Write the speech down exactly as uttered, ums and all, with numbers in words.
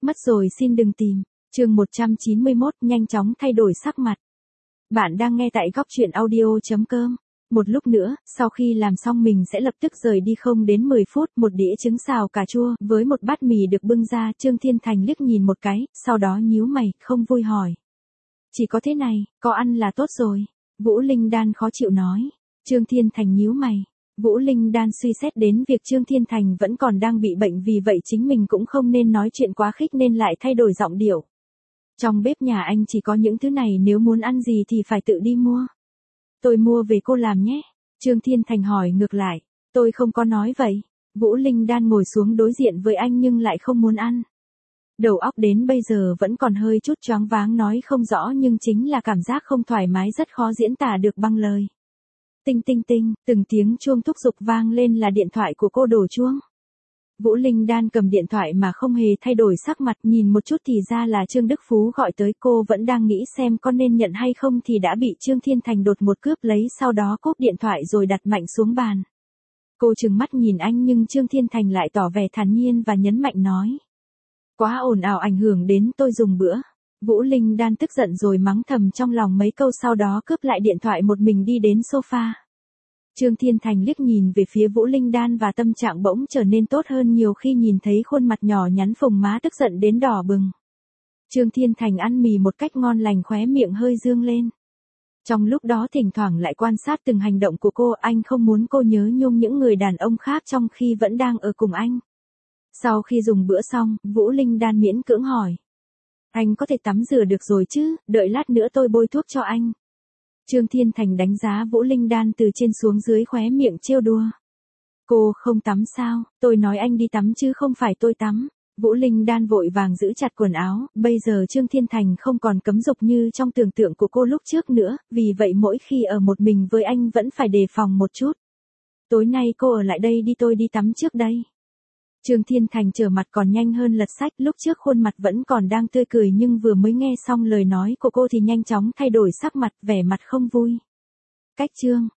Mất rồi xin đừng tìm. Chương một trăm chín mươi mốt, nhanh chóng thay đổi sắc mặt. Bạn đang nghe tại góc truyện audio chấm com. Một lúc nữa, sau khi làm xong mình sẽ lập tức rời đi, không đến mười phút, một đĩa trứng xào cà chua với một bát mì được bưng ra. Trương Thiên Thành liếc nhìn một cái, sau đó nhíu mày, không vui hỏi. Chỉ có thế này, có ăn là tốt rồi. Vũ Linh Đan khó chịu nói. Trương Thiên Thành nhíu mày. Vũ Linh Đan suy xét đến việc Trương Thiên Thành vẫn còn đang bị bệnh, vì vậy chính mình cũng không nên nói chuyện quá khích nên lại thay đổi giọng điệu. Trong bếp nhà anh chỉ có những thứ này, nếu muốn ăn gì thì phải tự đi mua. Tôi mua về cô làm nhé. Trương Thiên Thành hỏi ngược lại. Tôi không có nói vậy. Vũ Linh Đan ngồi xuống đối diện với anh nhưng lại không muốn ăn. Đầu óc đến bây giờ vẫn còn hơi chút choáng váng, nói không rõ nhưng chính là cảm giác không thoải mái rất khó diễn tả được bằng lời. Tinh tinh tinh, từng tiếng chuông thúc giục vang lên, là điện thoại của cô đổ chuông. Vũ Linh Đan cầm điện thoại mà không hề thay đổi sắc mặt, nhìn một chút thì ra là Trương Đức Phú gọi tới. Cô vẫn đang nghĩ xem có nên nhận hay không thì đã bị Trương Thiên Thành đột một cướp lấy, sau đó cúp điện thoại rồi đặt mạnh xuống bàn. Cô trừng mắt nhìn anh nhưng Trương Thiên Thành lại tỏ vẻ thản nhiên và nhấn mạnh nói. Quá ồn ào, ảnh hưởng đến tôi dùng bữa. Vũ Linh Đan tức giận rồi mắng thầm trong lòng mấy câu, sau đó cướp lại điện thoại một mình đi đến sofa. Trương Thiên Thành liếc nhìn về phía Vũ Linh Đan và tâm trạng bỗng trở nên tốt hơn nhiều khi nhìn thấy khuôn mặt nhỏ nhắn phồng má tức giận đến đỏ bừng. Trương Thiên Thành ăn mì một cách ngon lành, khóe miệng hơi dương lên. Trong lúc đó thỉnh thoảng lại quan sát từng hành động của cô, anh không muốn cô nhớ nhung những người đàn ông khác trong khi vẫn đang ở cùng anh. Sau khi dùng bữa xong, Vũ Linh Đan miễn cưỡng hỏi. Anh có thể tắm rửa được rồi chứ, đợi lát nữa tôi bôi thuốc cho anh. Trương Thiên Thành đánh giá Vũ Linh Đan từ trên xuống dưới, khóe miệng trêu đùa. Cô không tắm sao? Tôi nói anh đi tắm chứ không phải tôi tắm. Vũ Linh Đan vội vàng giữ chặt quần áo, bây giờ Trương Thiên Thành không còn cấm dục như trong tưởng tượng của cô lúc trước nữa, vì vậy mỗi khi ở một mình với anh vẫn phải đề phòng một chút. Tối nay cô ở lại đây đi, tôi đi tắm trước đây. Trương Thiên Thành trở mặt còn nhanh hơn lật sách, lúc trước khuôn mặt vẫn còn đang tươi cười nhưng vừa mới nghe xong lời nói của cô thì nhanh chóng thay đổi sắc mặt, vẻ mặt không vui. Cách Trương